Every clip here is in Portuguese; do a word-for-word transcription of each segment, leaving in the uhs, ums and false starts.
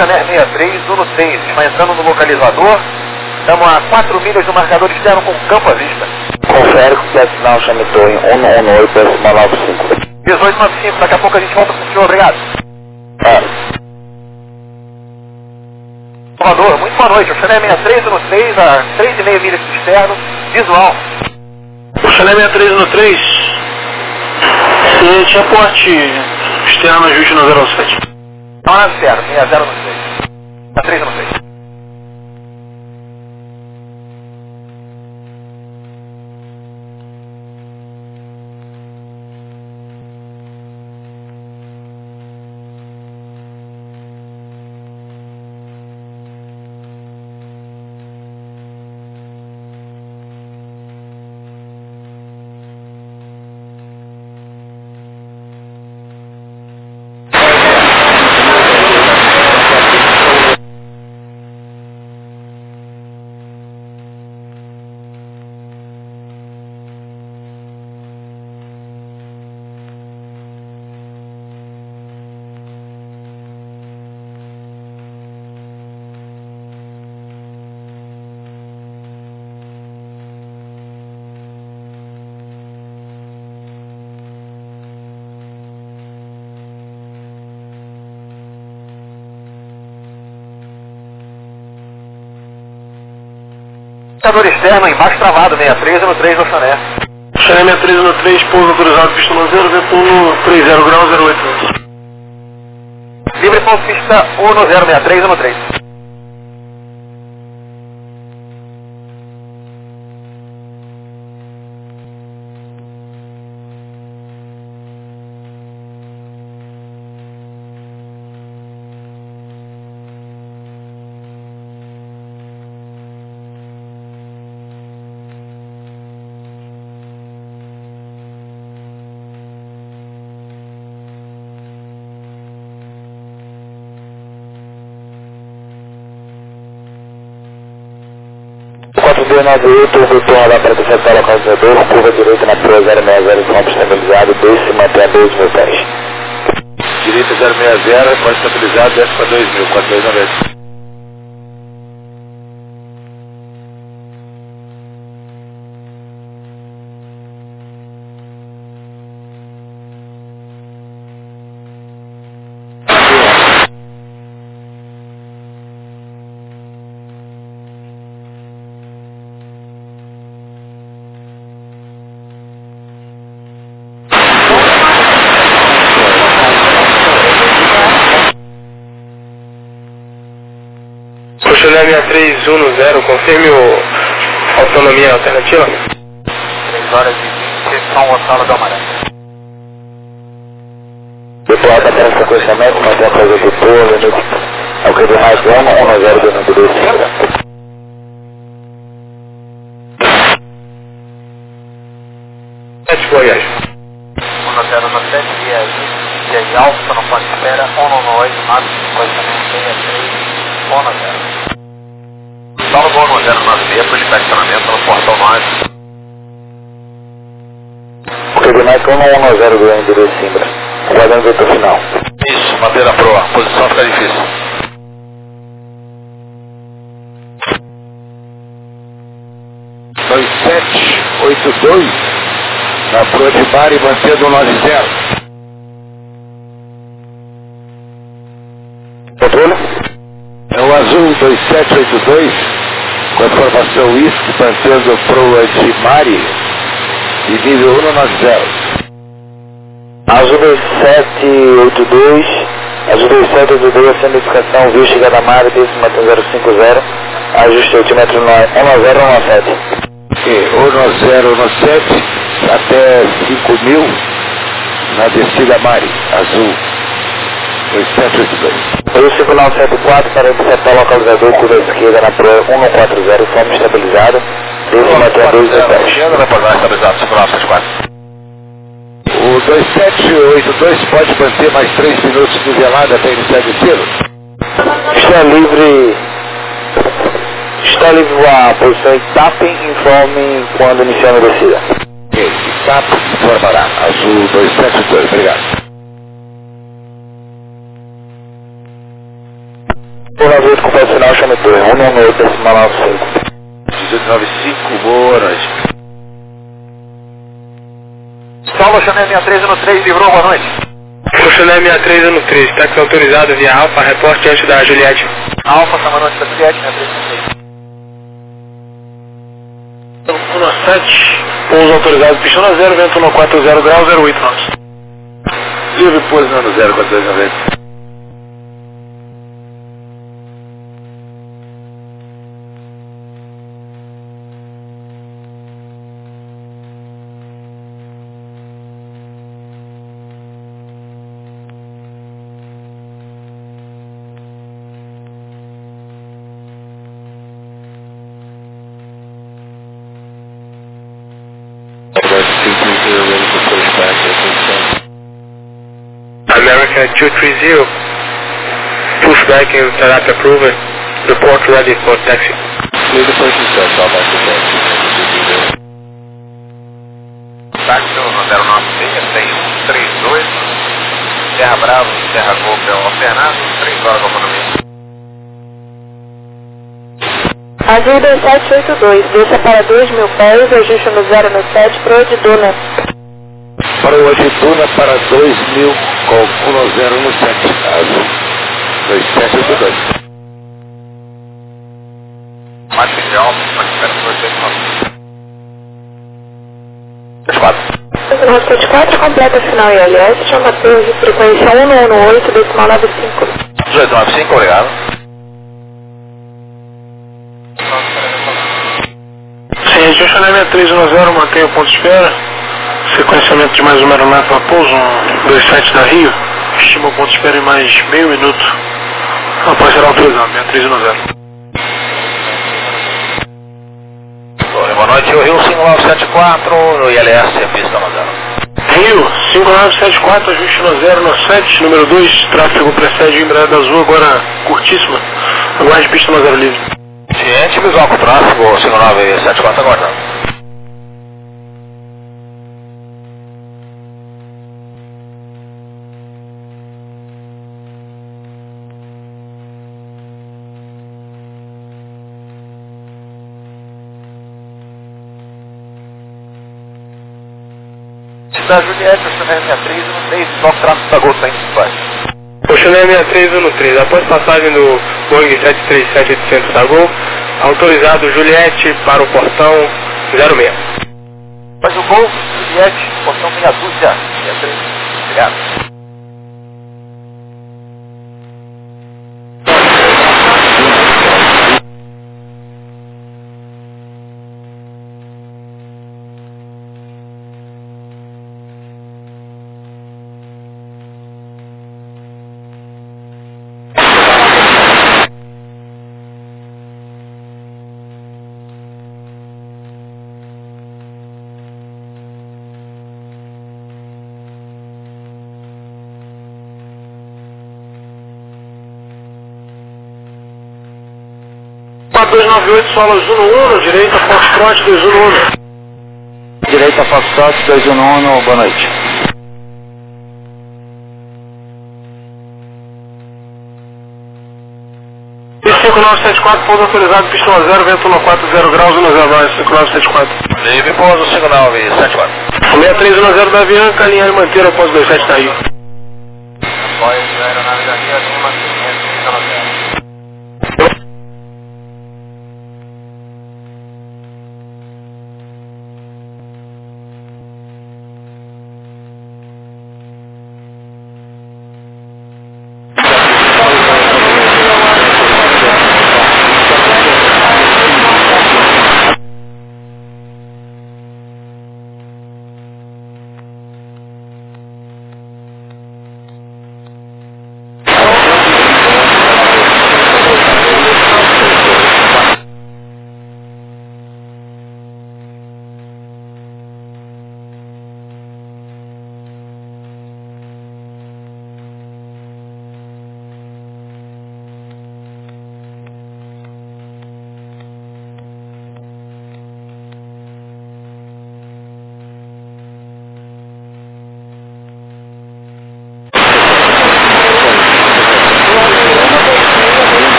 Oceaner sessenta e três, Uno seis, está entrando no localizador. Estamos a quatro milhas do marcador externo com campo à vista. Confere que é sinal chamitou em um um oito, décima nove cinco. dezoito noventa e cinco, daqui a pouco a gente volta com o senhor, obrigado. Ah. Salvador, muito boa noite. Oceaner sessenta e três, Uno seis, a três vírgula cinco milhas do externo, visual. Oceaner sessenta e três, Uno três, você tinha porte externo ajuste no zero sete. Não, na externo, sessenta no seis. A três no seis. Marcador externo, embaixo travado, sessenta e três, no três do Oceaner. Oceaner sessenta e três, no três, pouso autorizado, pista no zero, vento no três zero graus, zero oito metros. Livre ponto pista um no zero sessenta e três, no três. quatro dois nove oito, retorno lá para acertar o localizador, curva direita na proa zero seis zero, campo estabilizado, desce e mantém a dois mil pés. Direita zero seis zero, pode estabilizado, desce para dois mil, quatro dois nove oito. Oceaner sessenta e três, Uno zero, confirme o autonomia alternativa. três horas e vinte, São Gonçalo do Amarante. Depois da terra sequenciamento, mantém a coisa do povo, limite ao que mais um, um zero do número dois. sete Goiás. um zero sete, e aí, e aí, Alfa, não pode espera, um oito, máximo, sequenciamento sessenta e três, um zero. Salvo um zero nove seis, para estacionamento no portão nove. Ok, de mais um, um zero do endereço Simbra. Aguardando o vetor final. Isso, manter a proa, posição fica difícil. dois sete oito dois, na proa de bar e mantendo o nove zero. Controle? É o azul dois sete oito dois, com a formação W I S C, mantendo proa de Mari e nível um nove zero. Azul dois sete oito dois, Azul dois sete oito dois, sem identificação, viu chegada a Mari, desce mantendo zero cinco zero, ajuste altímetro um zero um sete. um zero um sete até cinco mil na descida Mari, azul dois sete oito dois. Foi o cinco nove sete quatro para interceptar o localizador, curva esquerda na proa um quatro zero, fomos estabilizado, desce mantém a dois mil pés. Vai para lá, estabilizado, cinco nove sete quatro. O dois sete oito dois pode manter mais três minutos de velada até iniciar a descida? Está livre, está livre a posição em tapping, informe quando iniciar a descida. Ok, tapping informará, azul dois sete oito dois, obrigado. um nove oito, completo final, chame torre. um nove oito, decimal nove cinco. dezoito noventa e cinco, boa noite. Saulo Chanel sessenta e três no três, livrou, boa noite. Saulo Chanel sessenta e três no três, táxi autorizado via Alfa, reporte antes da Juliette. Alfa, Samanante da Juliette, sessenta e três no três. um sete, pouso autorizado, pistão a zero, vento um quatro zero grau, zero oito nove. Livre pouso no zero quatro dois noventa. America two three zero, pushback and setup approval, report ready for taxi. Leave the person set, I'll back the taxi. Táxi no zero nove seis, tem um três dois, Serra Bravo, Serra Golpe, alternado, três horas comandamento. Azul dois sete oito dois, desça para dois mil pés, ajuste no zero no sete, para o Duna. Para o Duna para dois mil, calcula zero no sete, azul, dois sete oito dois. Máximo de alto, espera dois seis nove. Roscode quatro, completa final I L S, chama torre, frequência um um oito, decimal nove cinco. dezoito nove cinco, obrigado. Sim, a Chanel sessenta e três no zero, mantém o ponto de espera. Sequenciamento de mais uma aeronave para pouso, um dois sete da Rio. Estima o ponto de espera em mais meio minuto. Após ser autorizado, sessenta e três no zero. Oi, boa noite, o Rio cinco nove sete quatro, no I L S, pista no zero. Rio cinco nove sete quatro, ajuste no zero no sete, número dois, tráfego precede Embraer Azul, agora curtíssima. Aguarde pista no zero livre. Ciente, visual com tráfego, cinco nove sete quatro, aguardando. Da Juliette, o Chanel sessenta e três no três, só tráfego da Gol cem, vai. O Chanel sessenta e três no três, após passagem do Boeing sete três sete oitocentos da Gol, autorizado Juliette para o portão zero seis. Mas o Gol, Juliette, portão meia dúzia, sessenta e três, obrigado. dois nove oito, solo Zuno um, direita Foxtrot dois um um. Direita Foxtrot dois um um, boa noite. cinco nove sete quatro, pouso autorizado, pistão a zero, vento um quatro zero graus, um zero nove, cinco nove sete quatro. Livre pouso, cinco nove sete quatro. sessenta e três um zero da Avianca, linha de manter, após dois sete da Rio. Apoio da aeronave da Rio, acima quinhentos, pista no zero.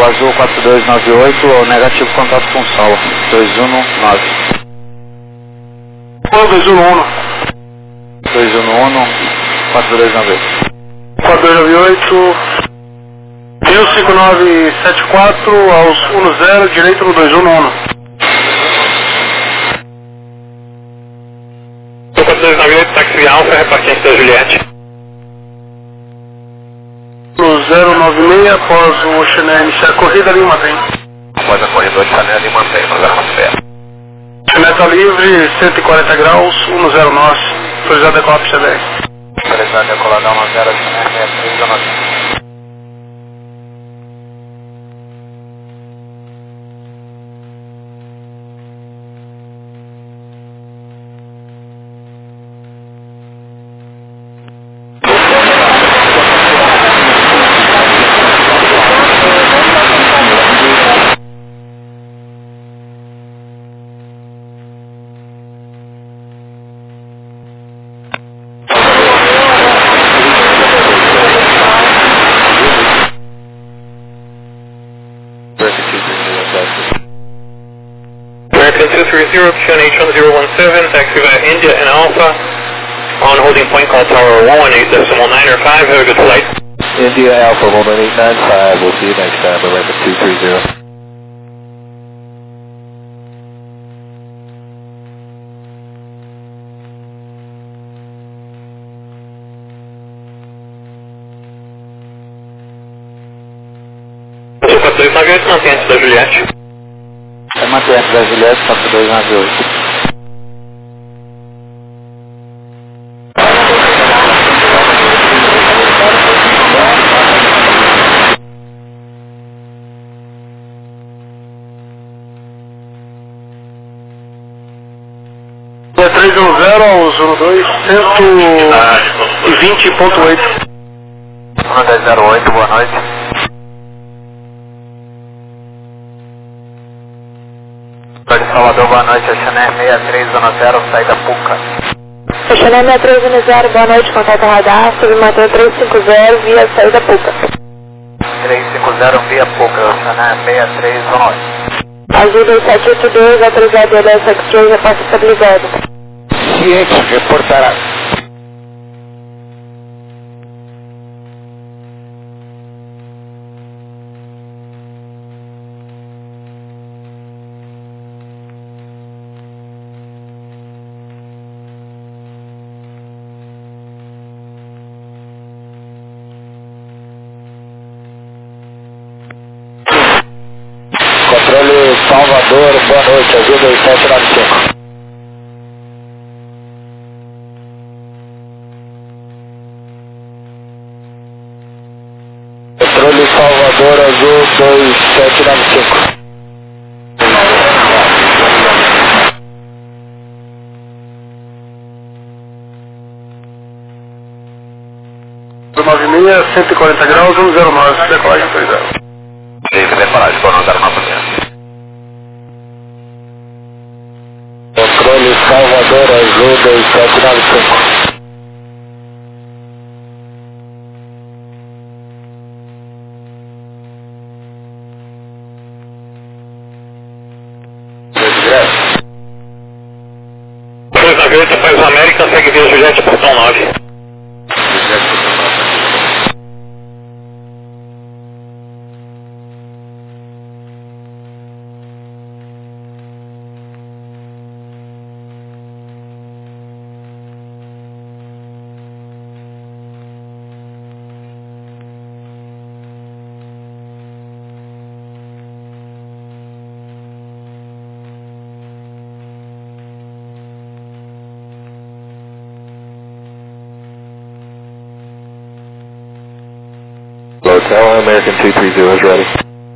Azul quatro dois nove oito, o negativo contato com o solo, dois um nove. Qual dois um um? dois um um, quatro dois nove oito. quatro dois nove oito, mil cinco nove sete quatro, aos um zero, direito no dois um um. quatro dois nove oito, táxi Alfa, repartiente da Juliette. No zero nove seis, após o Chanel iniciar a corrida, ali mantém. Após a corrida, o Chanel ali mantém, no zero nove seis. Chanel está livre, cento e quarenta graus, um zero nove, autorizado a decolar pista dez. Autorizado a decolar da um zero, Chanel sessenta e três nove. American two three zero, Chen H one zero one seven, taxi via India and Alpha, on holding point call tower one eight decimal nine or five, have a good flight. India Alpha one eight nine five, we'll see you next time, American two three zero. quatro dois nove oito, mantém antes da Juliette. É manter antes da Juliette, quatro dois nove oito. É três um zero aos um dois, cento e vinte ponto oito. um dez zero oito, boa noite. Para de Salvador, boa noite, Chanel seis três um zero, saída Puca. Chanel seis três um zero, boa noite, contato radar, submanter três cinco zero, via saída Puca. três cinco zero, via Puca, Chanel seis três um oito. Azul dois sete oito dois, autorizado L S X-Ray, repassa estabilizado. Ciente, reportará. Controle Salvador, boa noite, Azul dois sete nove cinco. Controle Salvador, Azul dois sete nove cinco. nove seis, cento e quarenta graus, um zero nove, decolagem autorizada. Livre, decolagem, por um zero nove seis. Controle Salvador, Azul dois sete nove cinco. dois nove oito, faz América, segue via Juliette, portão nove. Hotel, American two three zero is ready.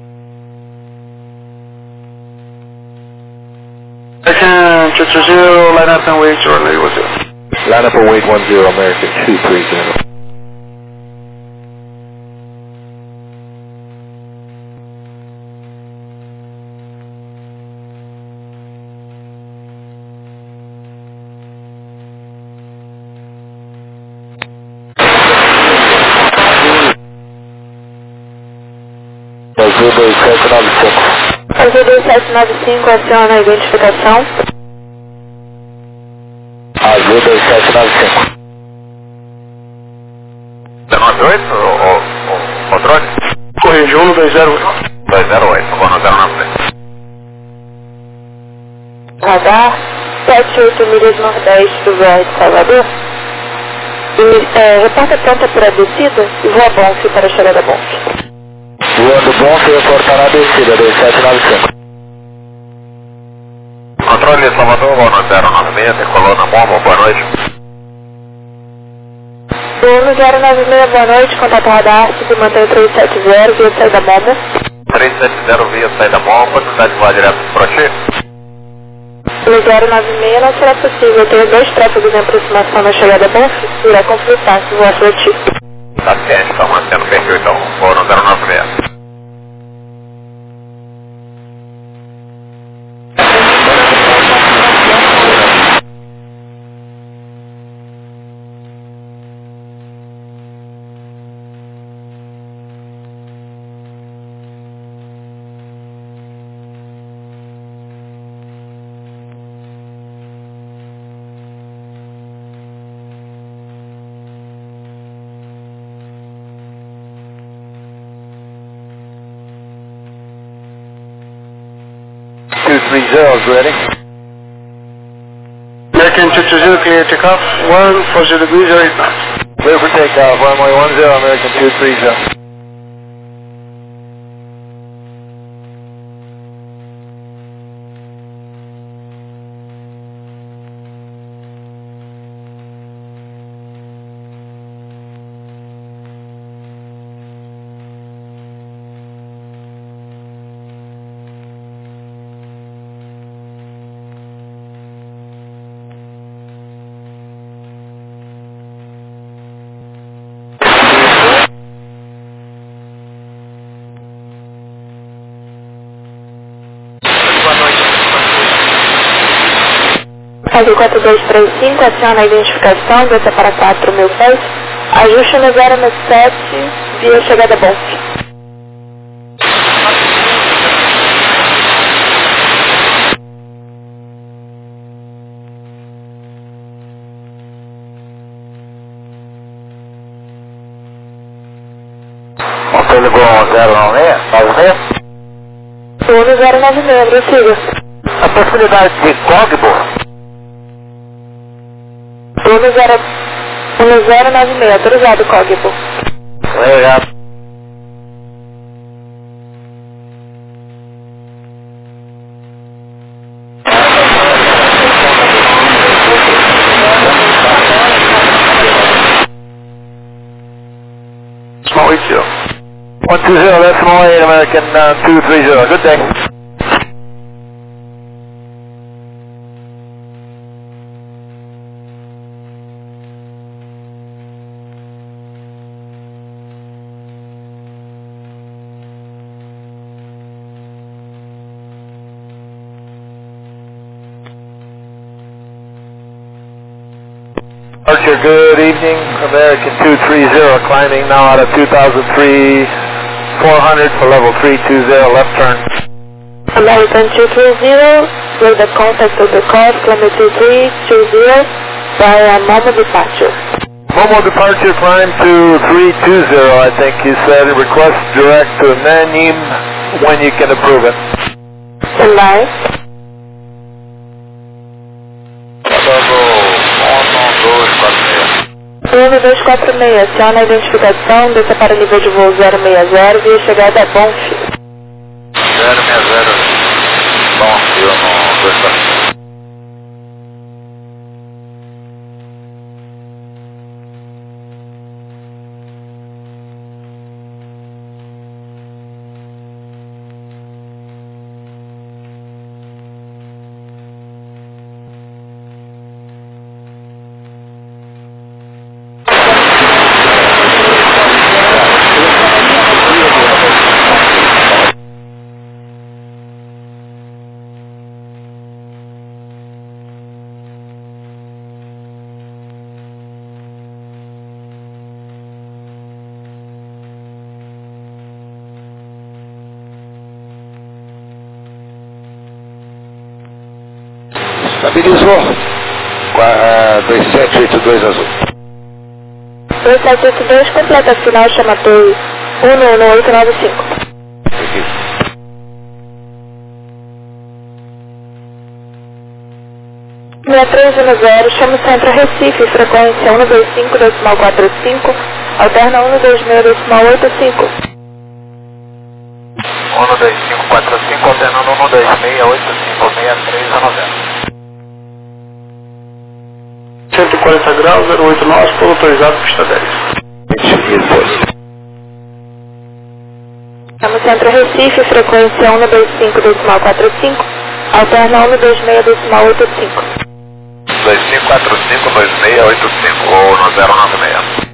American two three zero, line up and wait, runway one zero. Line up and wait one zero, American two three zero. Azul dois sete nove cinco, aciona a identificação. Azul dois sete nove cinco. nove oito, o, o, o drone? Corrige, um dois zero oito. dois zero oito, vou no zero nove. Radar sete oito milhas nordeste do V R de Salvador. E é, reporta pronta para a descida e voa Bonf para a chegada Bonf. Voando Bonf e reportar na descida, dois sete nove cinco. Controle de Salvador, vou no zero nove seis, decolou na Momo, boa noite. Voa no zero nove seis, boa noite, contato radar, se mantém três sete zero, via saída Momo. três sete zero via saída Momo, quantidade de voar direto para ti? No zero nove seis não será possível, tenho dois tráfegos em aproximação na chegada Bonf, irá conflitar se voar para ti. Tá ciente, então mantendo perfil, então vou no zero nove seis. two three zero is ready. American two two zero, clear takeoff, one four zero degrees, zero eight knots. Clear for takeoff, runway one zero, American two three zero. Azul quatro dois três cinco, aciona a identificação, desça para quatro mil pés, ajuste no zero nove sete, via chegada Bonf. Montando com zero nove seis, nove seis. Vou no zero nove seis, prossiga. A possibilidade de Cogbo. Vou no zero nove seis, autorizado Cogbo. Obrigado. Small eight zero. one two zero, that's small eight, American uh, two three zero. Good day. Archer, good evening. American two three zero, climbing now out of two thousand three, four hundred for level three two zero, left turn. American two three zero, with the contact of the call, climb two three two zero, via Momo departure. Momo departure, climb to three two zero, I think you said. Request direct to Nanim when you can approve it. Stand by. um dois quatro seis, aciona a identificação, desça para nível de voo zero seis zero, via chegada Bonf. zero seis zero, bom, eu não dois Estabilizou. dois sete oito dois azul. dois sete oito dois, completa final, chama Toei um um oito nove cinco. seis três um zero, chama o centro Recife, frequência um dois cinco, decimal quatro cinco, alterna um dois seis, decimal oito cinco. um dois cinco quatro cinco, alternando um dois seis oito cinco seis três um zero. cento e quarenta graus, zero oito nove, polo autorizado, pista dez. Chama o centro Recife, frequência um dois cinco, decimal quatro cinco, alterna um dois seis, decimal oito cinco. dois cinco quatro cinco dois seis oito cinco ou no zero nove seis.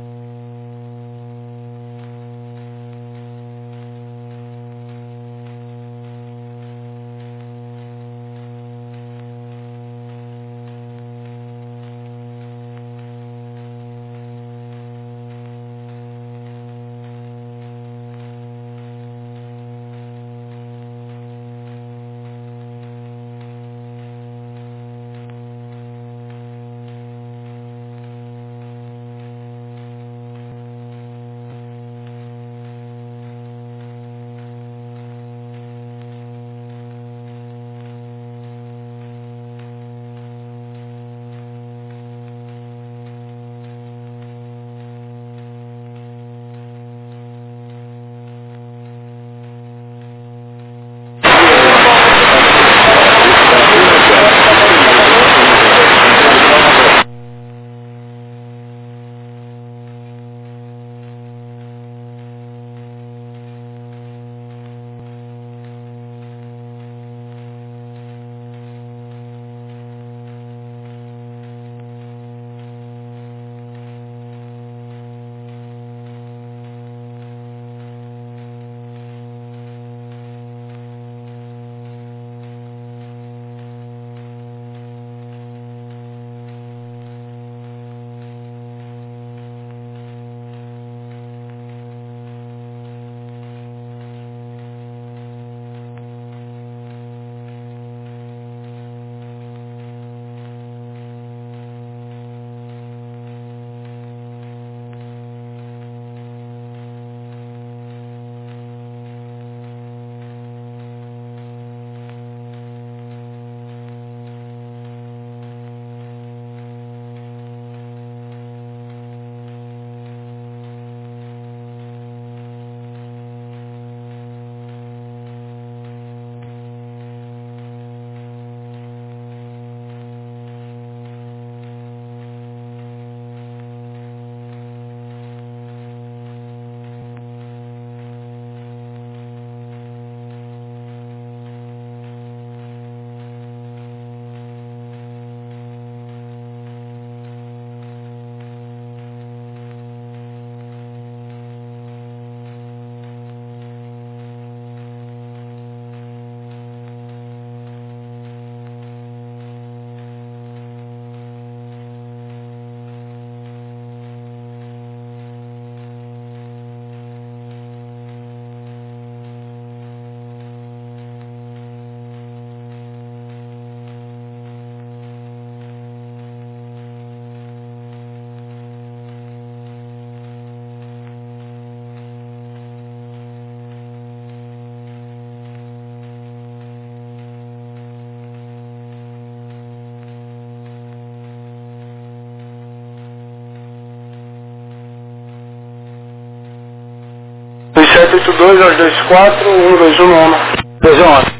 dois sete oito dois, dois dois quatro, um dois um um. dois um.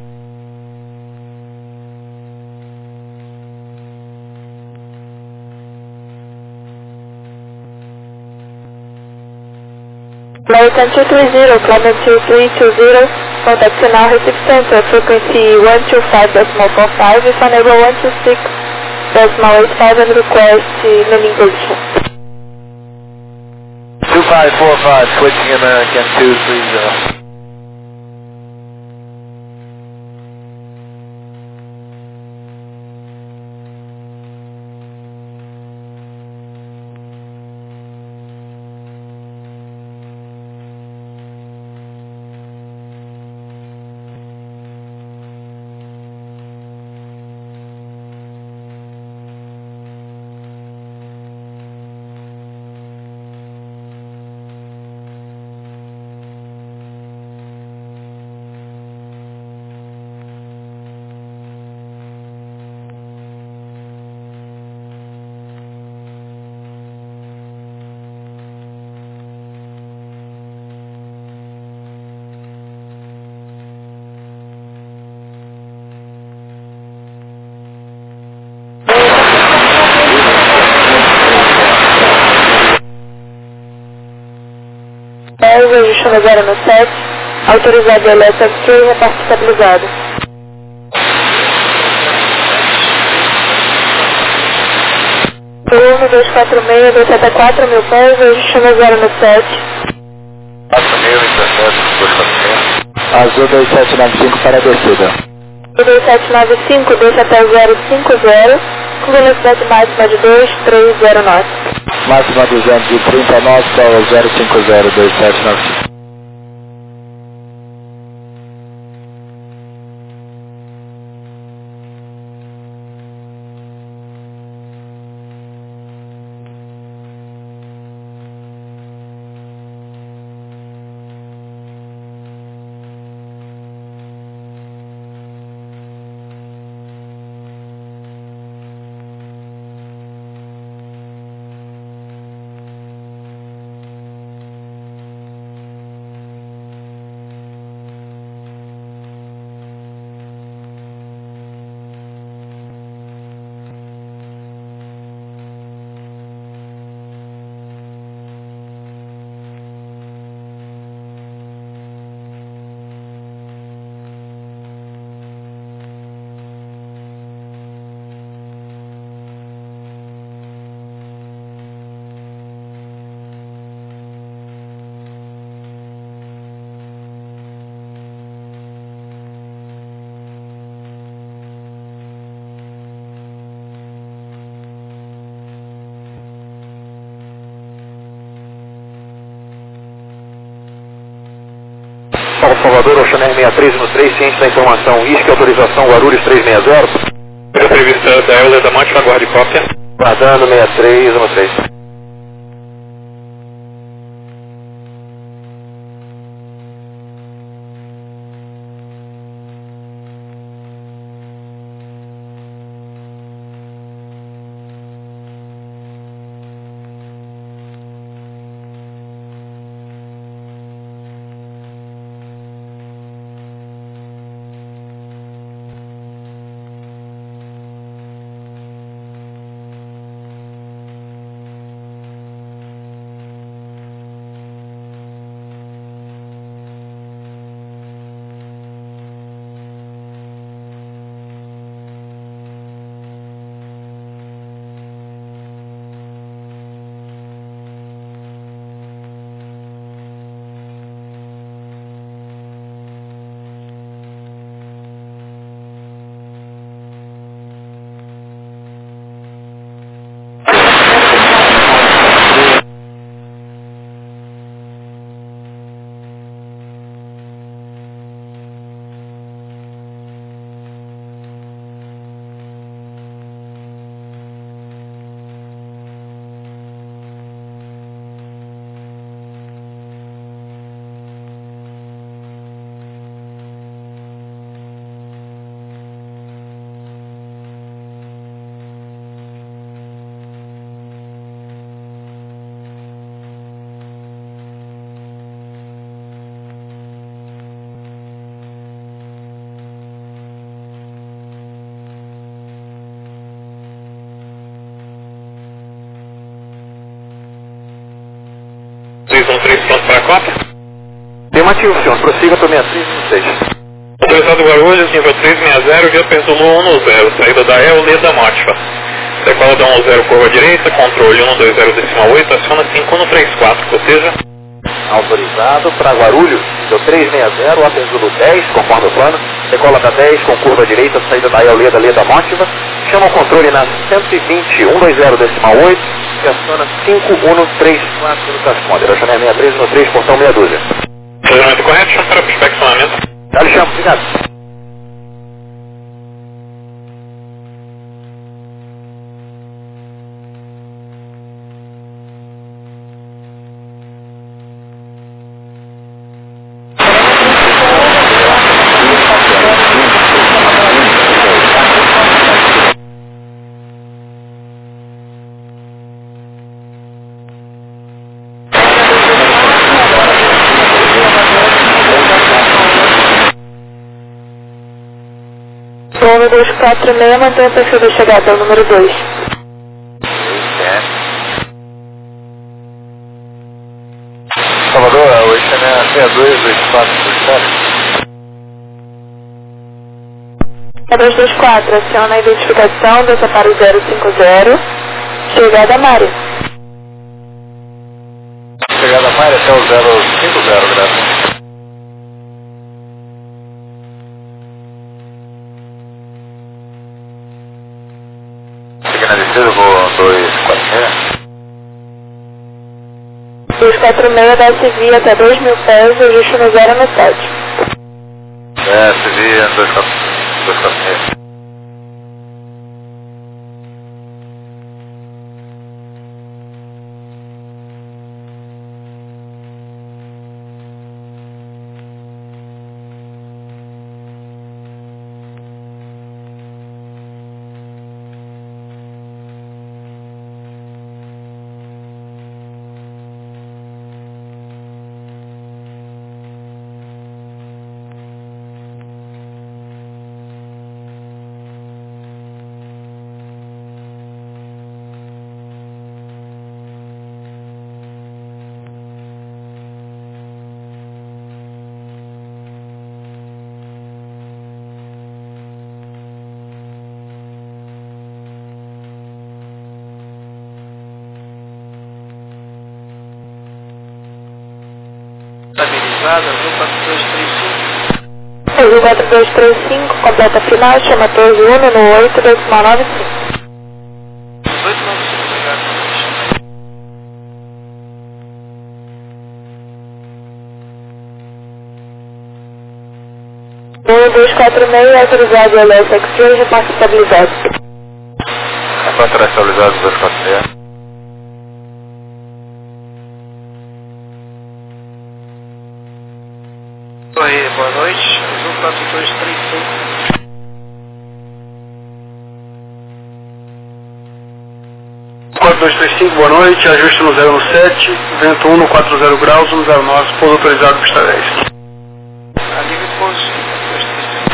American two three zero, Clement two three two zero, contact now Recife Center, frequency one two five decimal four five, if unable one two six decimal eight five and request landing position. two five four five, switching American two three zero. chama zero no sete, autorizado elétrico e reparto estabilizado. Turno dois quatro seis, dois sete quatro, mil pés, hoje chama zero no sete. quatro mil e dezessete, dois quatro seis. Azul dois sete nove cinco para a descida. dois sete nove cinco, desce até zero cinco zero, com velocidade máxima de dois três zero nove. Máxima duzentos e trinta nove, solo zero cinco zero dois sete nove cinco. Paulo Salvador, Oceaner sessenta e três no três, ciente da informação, isque, autorização, Guarulhos trezentos e sessenta. Entrevista da Euler da Monte, aguarde cópia. Guardando sessenta e três no três. três um três, pronto para a cópia. Afirmativo, senhor. Prossiga para sessenta e três no seis. Autorizado Guarulhos, nível trezentos e sessenta, via Pensulo um no zero, saída da Euler da Motiva. Decola da um zero, curva direita, controle um dois zero decimal oito, aciona cinco um três quatro, proteja. Autorizado para Guarulhos, nível trezentos e sessenta, Apenzulo dez, conforme o plano. Decola da dez com curva direita, saída da Euler da Leda Motiva. Chama o controle na cento e vinte, um dois zero decimal oito, e aciona cinco um três quatro no transponder. Oceaner sessenta e três no três, portão meia dúzia. Funcionamento correto, chama para prospeccionamento. Dá-lhe chama, obrigado. dois quatro seis, mantenha o perfil da chegada, é o número dois. Salvador, o Oceaner sessenta e dois dois quatro dois quatro. dois dois quatro, aciona a identificação, desça para o zero cinco zero, chegada Mari. Chegada Mari até o zero cinco zero, graças. Chega na descida, vou dois quatro seis. dois quatro seis, desce via até dois mil pés, ajuste no zero no sete. Desce via dois quatro seis. Estabilizada, azul quatro dois três cinco. Azul quatro dois três cinco, completa final, chama Torre Uno no oito decimal nove cinco. oito nove cinco, obrigado. um dois quatro seis, autorizado L S X-Ray, repasse estabilizado. Repórter estabilizado dois quatro seis. Oi, boa noite, azul quatro dois três cinco. quatro dois três cinco, boa noite, ajuste no zero no sete, vento um no quatro zero graus, um zero nove, pouso autorizado pista dez. A liga pouso, quatro dois três cinco.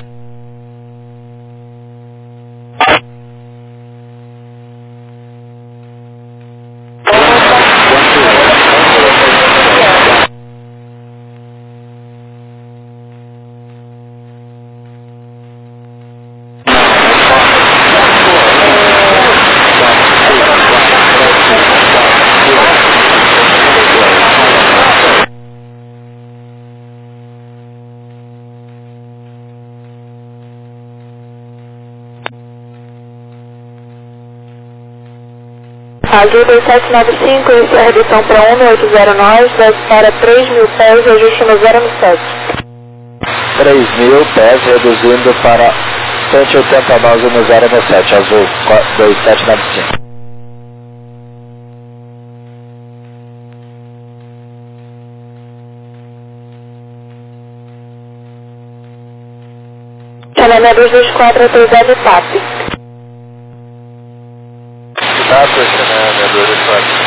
Azul dois sete nove cinco, inicia a redução para um no oito zero nove, desce para três mil pés, ajuste no zero no sete. três mil pés, reduzindo para cento e oitenta nós no zero no sete, azul dois sete nove cinco. Chamamento dois dois quatro, autorizado e P A P. Tá, questionando, dois dois quatro.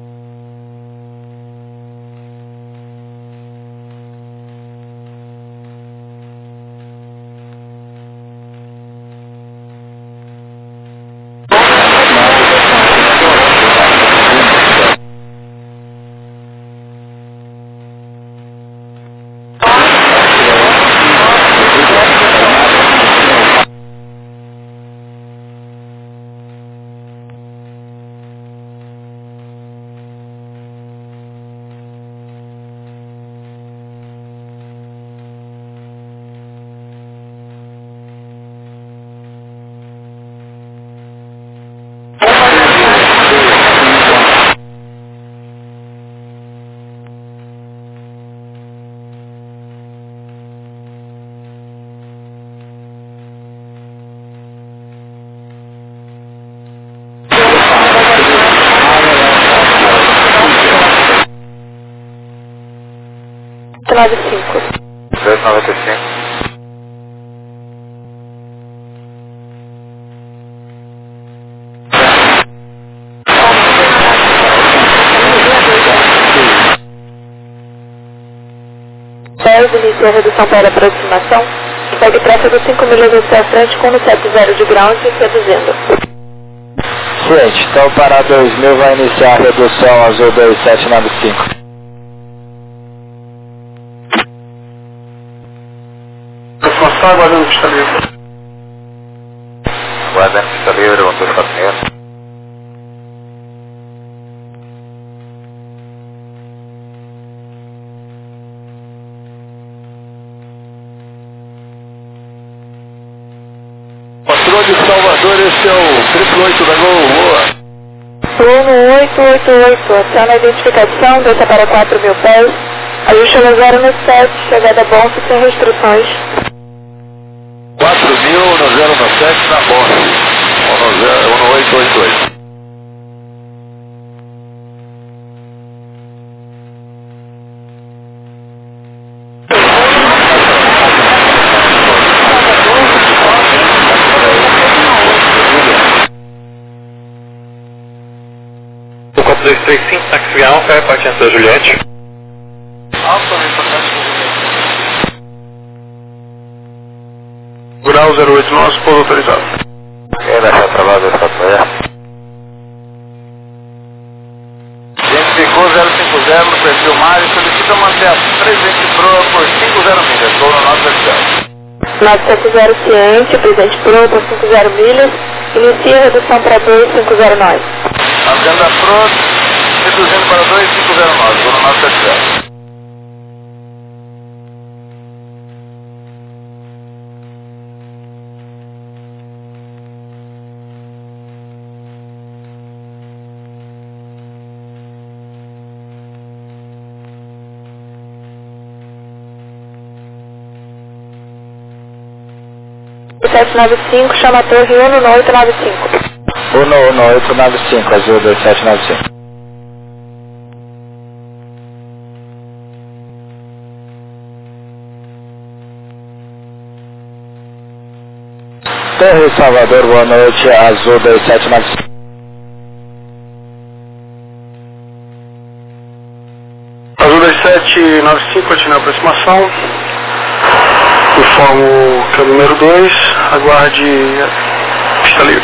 nove cinco. dois noventa e cinco. dez, inicia a redução para aproximação. Segue tráfego cinco milhas até a frente com no sete zero de ground e reduzindo. Ciente, então para dois mil vai iniciar a redução azul dois sete nove cinco. Só aguardando pista livre. Aguardando pista livre, um dois quatro seis. Patrão de Salvador, esse é o triplo oito da Gol, boa. Bruno oito oito oito, aciona a identificação, desça para quatro mil pés, ajuste no zero no sete, chegada Bonfim sem restrições. quatro mil no zero no sete na Bonfim, ou no oito oito oito. quatro dois três cinco, táxi Alfa, é parte da Juliette. Alfa, importante. Grau zero oito nove, pouso autorizado. Quem vai ser trabalho dessa praia? Identificou zero cinco zero no perfil Mário e solicita manter a presente proa por cinco zero milhas, estou no nosso vertical. nove sete zero ciente, presente proa por cinco zero milhas, inicia a redução para dois cinco zero nove. Navegando a proa, reduzindo para dois cinco zero nove, estou no nosso vertical. sete nove cinco, chama a torre Uno no oito nove cinco. Uno no oito nove cinco, azul dois sete nove cinco. Torre Salvador, boa noite, azul dois sete nove cinco. Azul dois sete nove cinco, continua a aproximação. Informo que é o número dois, aguarde pista livre.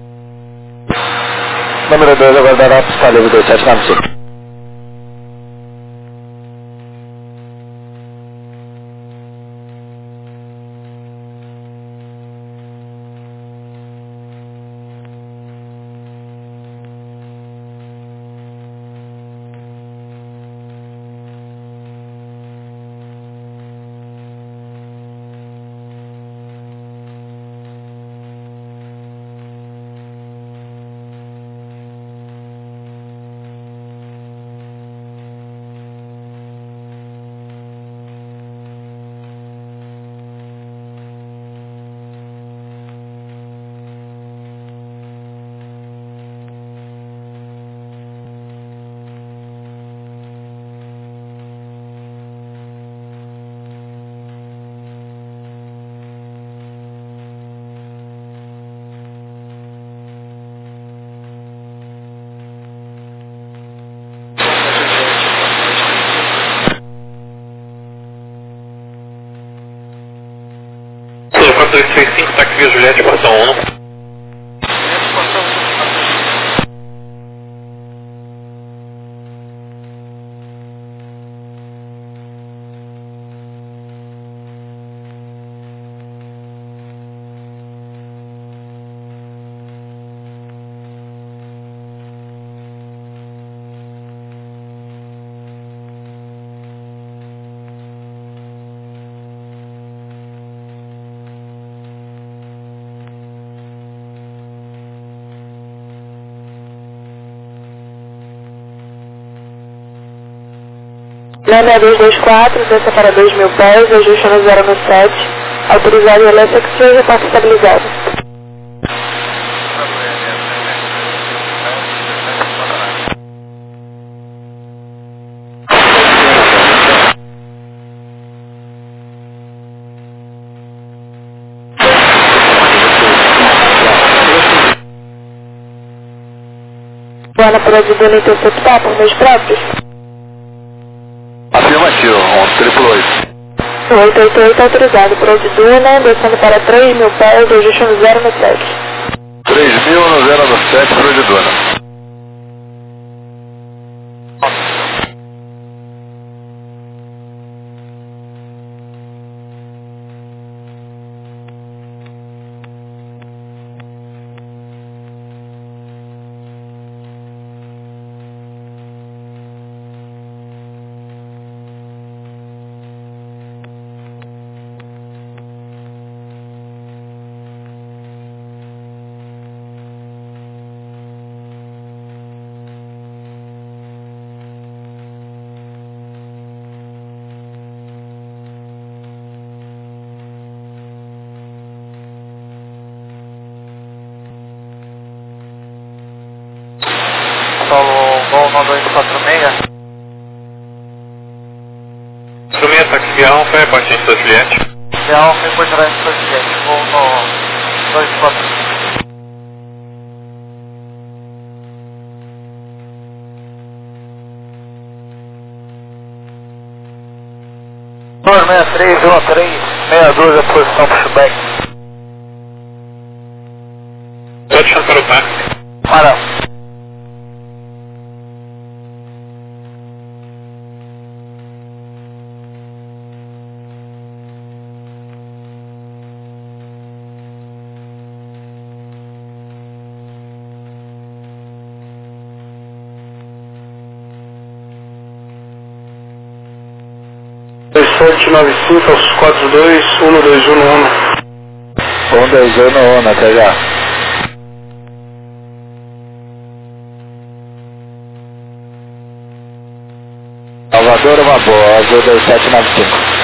Número dois, aguardará a pista livre dois sete nove cinco. quatro dois três cinco, táxi via Juliette, portão um. Lembra dois dois quatro, desça para dois mil pés, ajuste no zero no sete, autorizado e elétrico seja parte estabilizado. Ana pode Duna interceptar por meios próprios? Afirmativo, um triplo oito. oito oito oito autorizado, Prode Duna, descendo para três mil pés, ajuste no zero no sete. três mil no zero no sete, Prode Duna. um dois quatro seis. quatro seis, táxi via Alfa, é partinte da Juliette. Via Alfa, depois de resto da Juliette. Vou no dois quatro seis. dois seis três um três, seis dois, a posição pushback. Pode chamar para o táxi. Para. dois sete nove cinco, quatro dois, um dois um um. um dois um um, até já. Salvador, uma boa, azul dois sete nove cinco.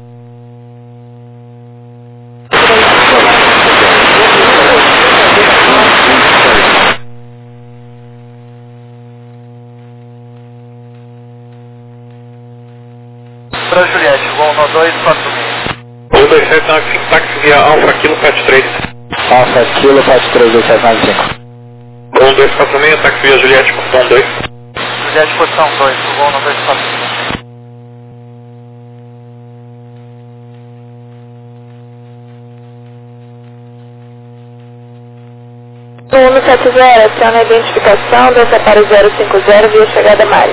Para Juliette, vou no dois quatro seis. um dois sete nove cinco, táxi via Alfa, Kilo quatro três. Alfa, Kilo quatro três dois sete nove cinco. um dois quatro seis, táxi via Juliette, posição dois. Juliette, posição dois, vou no dois quatro seis. um sete zero, aciona a identificação, desça para o zero cinco zero, via chegada Mari.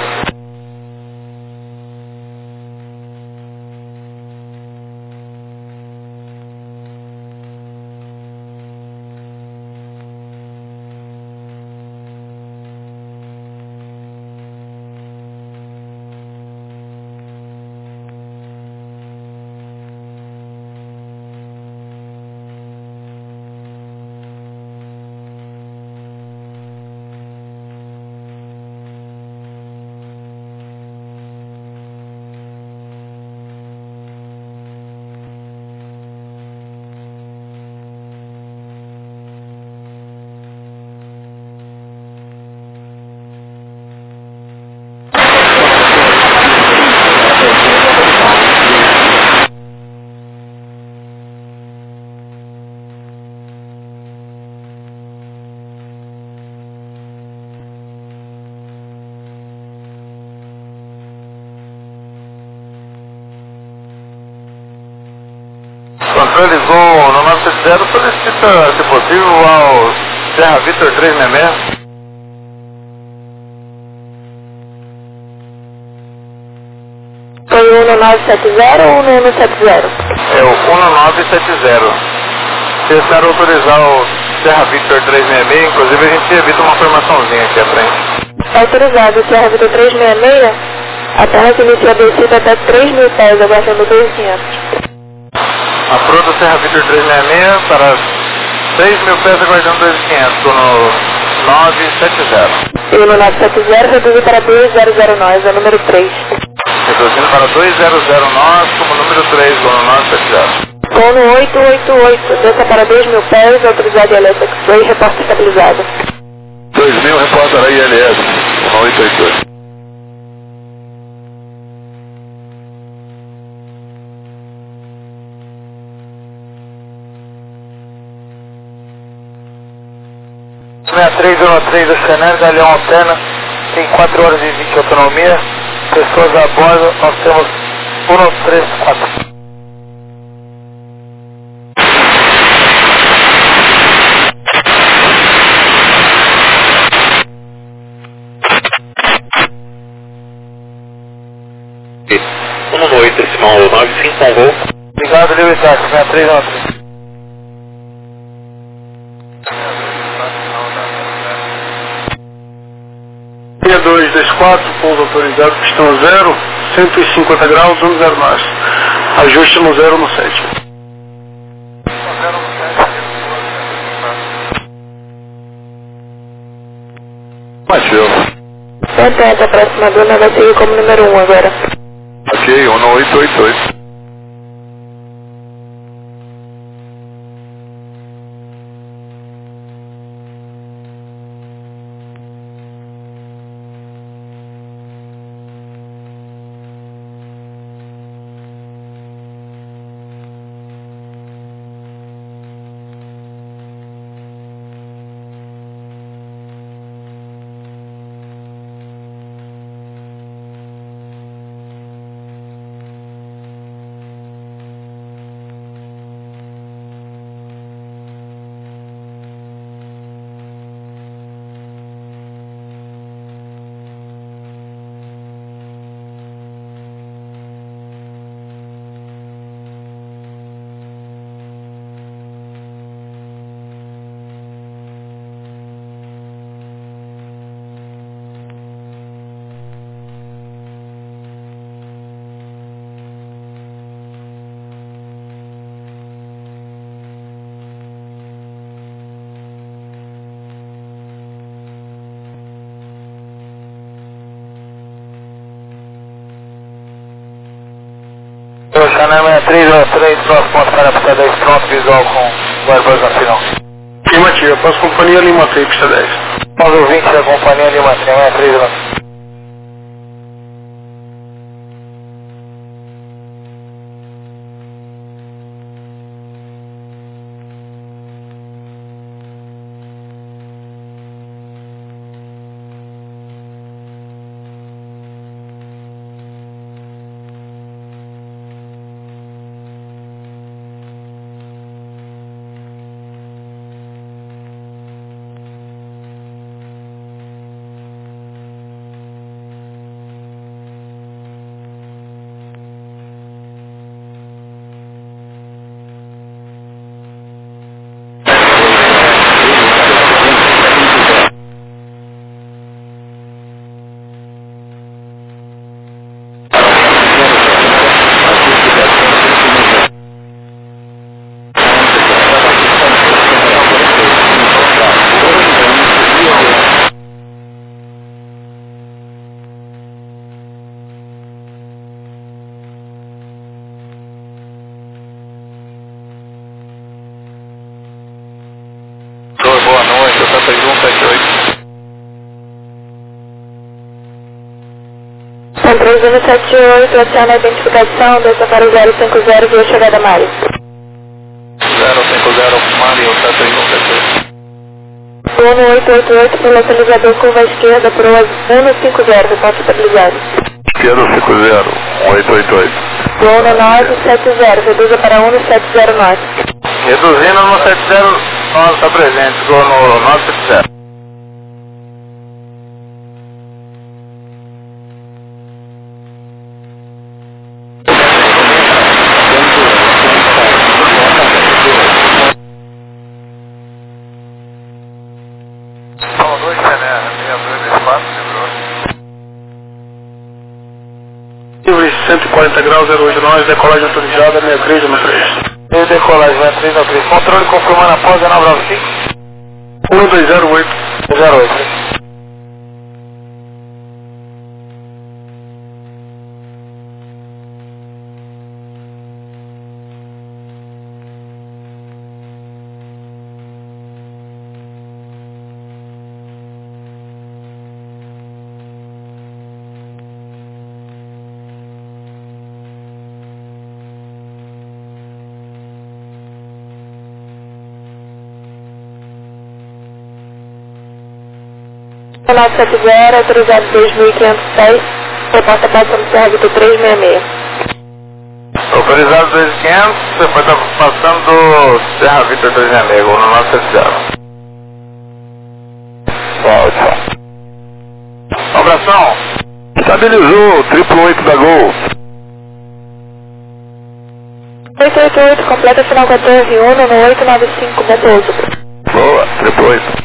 Controle Gol no nove sete zero, solicita, se possível, ao Serra Vitor três seis seis. Foi um no nove sete zero ou um no um sete zero? É o um nove sete zero. Se desejar autorizar o Serra Victor três seis seis, inclusive a gente evita uma formaçãozinha aqui à frente. Autorizado, Serra Vitor três seis seis, apenas inicia a descida até três mil pés, aguardando dois mil e quinhentos. Aprueba Serra Victor três seis seis para três mil pés, aguardando dois mil e quinhentos no nove sete zero. E no nove sete zero reduz para dois zero zero nove, é o número três. Reduzindo para dois zero zero nove como número três no nove sete zero. Voo no oito oito oito, desça para dois mil pés, autorizado I L S X-Ray, reporte estabilizado. dois mil, reporta a I L S, oito oito oito. seis três um três do Xaner, Galeão Alterna, tem quatro horas e vinte de autonomia, pessoas a bordo, nós temos um três quatro. um no oito, decimal nove cinco, com voo. Obrigado, Livre Táxi, seis três um três. seis dois dois quatro, pouso autorizado, pistão zero, cento e cinquenta graus, um zero nove. Ajuste no zero no sete. Bateu. Santa, a próxima dona vai seguir como número um agora. Ok, um no oito oito oito. Oceana sessenta e três zero três, próximo ponto para a pista dez, pronto, visual com o Airbus na final. Afirmativa, posso companhia Lima três, pista dez. nove ouvinte da companhia Lima três, sessenta e três zero três. Boa noite, eu sete um sete oito. São três um sete oito, adiciona a identificação, desça para o zero cinco zero, via chegada Mari. zero cinco zero, Mari, eu sete um sete oito. um oito oito oito, pelo localizador curva à esquerda, para o um cinco zero, reporte estabilizado. Esquerda cinco zero, oito oito oito. um nove sete zero, reduza para um sete zero nove. Reduzindo no sete zero nove, está presente, igual no nove sete zero. São dois Tené, meia dois espaço, Livre cento e quarenta graus, zero oito nove, decolagem autorizada, sessenta e três um três. E decolagem sessenta e três zero três, controle confirmando a pausa nove nove cinco. um dois zero oito. zero oito. nove sete zero, autorizado dois mil quinhentos e seis, reporta passando Serra Vitor três seis seis. Autorizado dois mil e quinhentos, depois está passando do Serra Vitor dois seis seis, no nove sete zero. Ótimo. Abração. Estabilizou, triplo oito da Gol. oito oito oito, completa final quatorze, um no oito nove cinco, Metoso. Boa, triplo oito.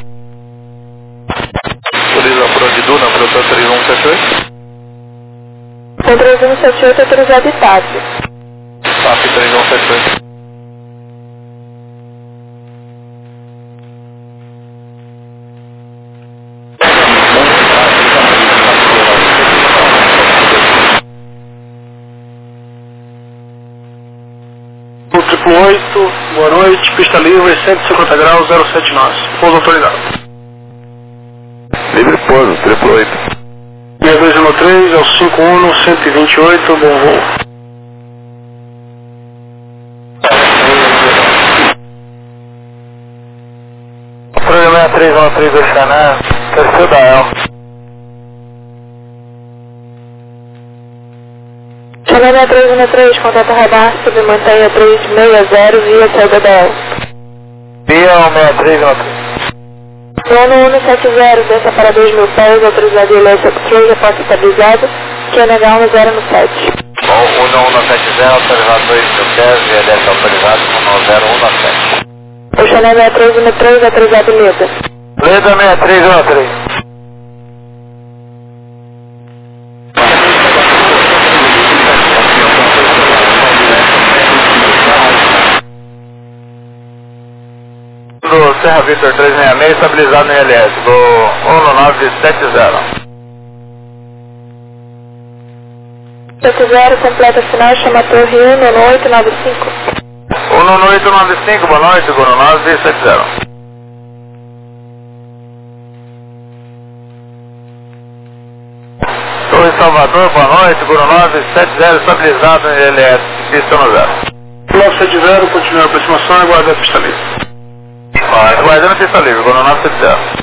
Autoriza por onde Duna, para o três um sete oito. Com três um sete oito, autorizado e T A P. T A P três um sete oito. Triplo oito, boa noite, pista livre, cento e cinquenta graus, zero sete nove. Pouso autorizado. Livre pouso, triplo oito. seis dois um três, é o cinco um, cento e vinte e oito, bom voo. Programa sessenta e três um três do Xaná, terceiro da El. Xaná sessenta e três um três, contato radar, submantenha três seis zero, via saída da El. Via sessenta e três um três. um um sete zero, desça para dois mil pés, autorizado e L S três, reporte estabilizado, Q N H um zero sete. um um sete zero, autorizado dois mil pés, V L S autorizado um zero um sete. Oceana sessenta e três um três, autorizado Leda. Leda sessenta e três um três. Do Serra Vitor três seis seis, estabilizado no I L S, do um nove sete zero. sete zero, completa final, chama a torre um, nono oito nove cinco. um nono oito nove cinco, boa noite, Coronave sete zero. Torre Salvador, boa noite, Coronave sete zero, estabilizado em L S, pista no zero. nove sete zero, continua a aproximação e aguarda a pista livre. Ah, aguardando a pista livre, Coronave sete zero.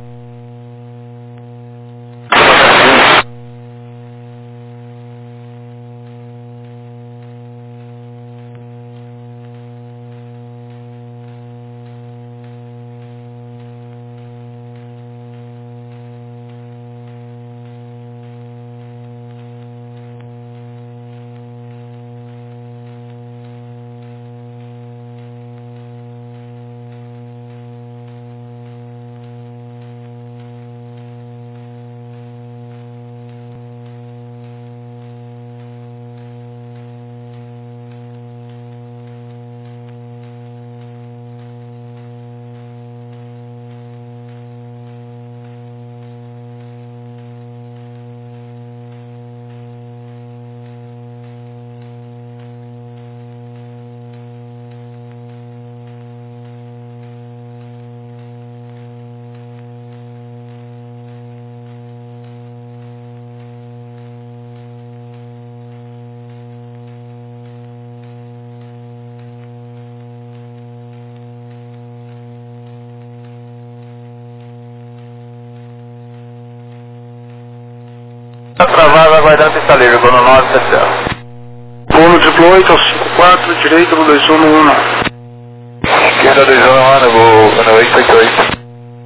Está travado, aguardando pista livre, Cono nove sete zero. Bolo triplo oito ao cinco quatro, direita no dois um no um. Esquerda dois um no um, Cono oito oito oito.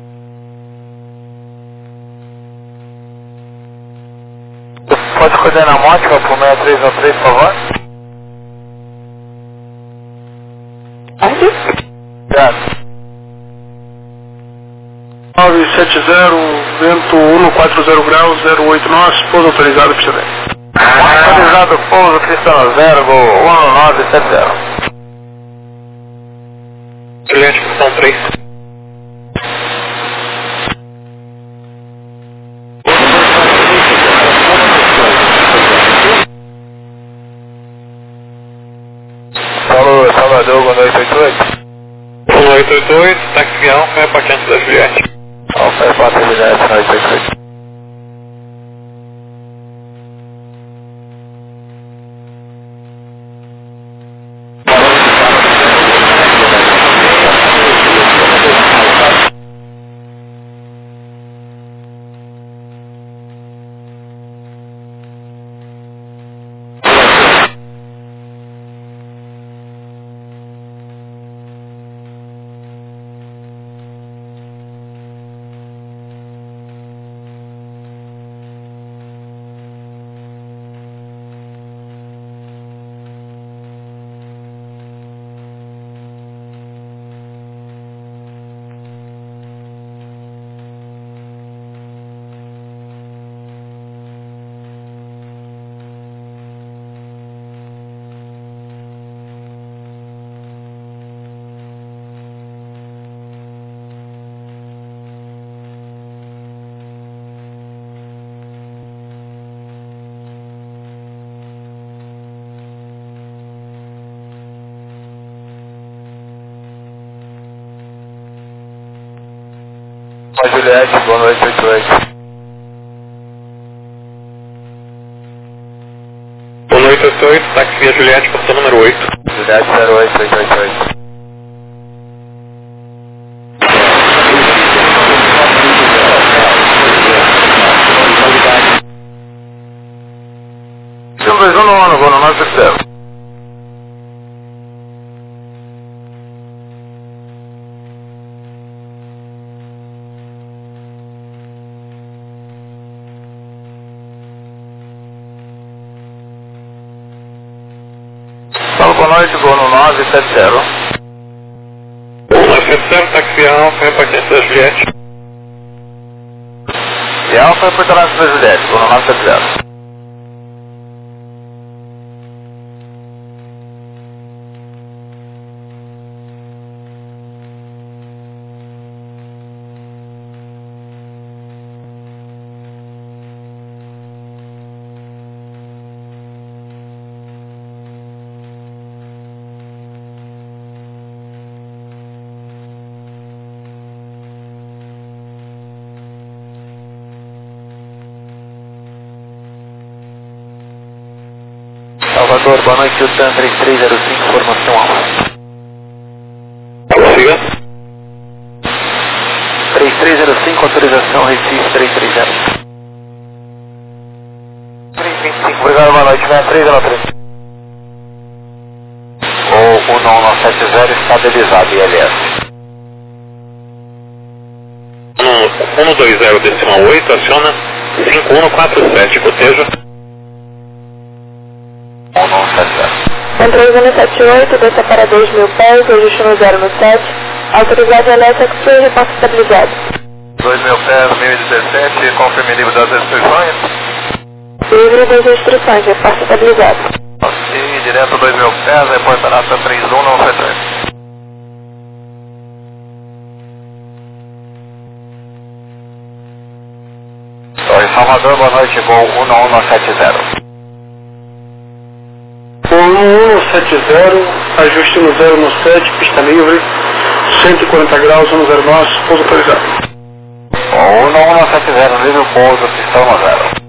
Pode coordenar a mótica por seis três um três, por favor? Obrigado. nove sete zero, vento um quatro zero graus, zero oito nós, pouso autorizado, pista dez. Autorizado, pouso, pista no zero, gol um nove sete zero. Juliette, posição três. Paulo Salvador, Cono oito oito oito. um oito oito oito, táxi avião, foi a patente da Juliette. Alfa é quatro Juliette, oito oito oito. Juliette, boa noite, oito oito. Boa noite, oito oito, táxi via Juliette, posição número oito. Juliette zero oito oito oito oito. um dois um no ano, Cono nove sete zero. Boa noite, Cono nove sete zero. nove sete zero, táxi avião, foi a patente da Juliette. E Alfa é por trás da Juliette, Cono nove sete zero. Salvador, boa noite, Utan três três zero cinco, formação alfa. Siga. três três zero cinco, autorização Recife três três zero. três vinte e cinco, obrigado, boa noite, vem três zero três. O um nove sete zero estabilizado, I L S. um dois zero decimal oito, aciona cinco um quatro sete, coteja. um nove sete zero. Controle um sete oito, desça para dois mil pés, registro no zero no sete, autorizado L S X-Ray, repasse estabilizado. dois mil pés, mil e dezessete, confirme livre das restrições. Livre das restrições, repasse estabilizado. Ok, direto dois mil pés, reportará para três um nove sete zero. Oi, Salvador, boa noite, voo um nove sete zero. um um sete zero, ajuste no zero no sete, pista livre, cento e quarenta graus, no zero nosso, pouso autorizado. um nove sete zero, livre o pouso, pistão no zero.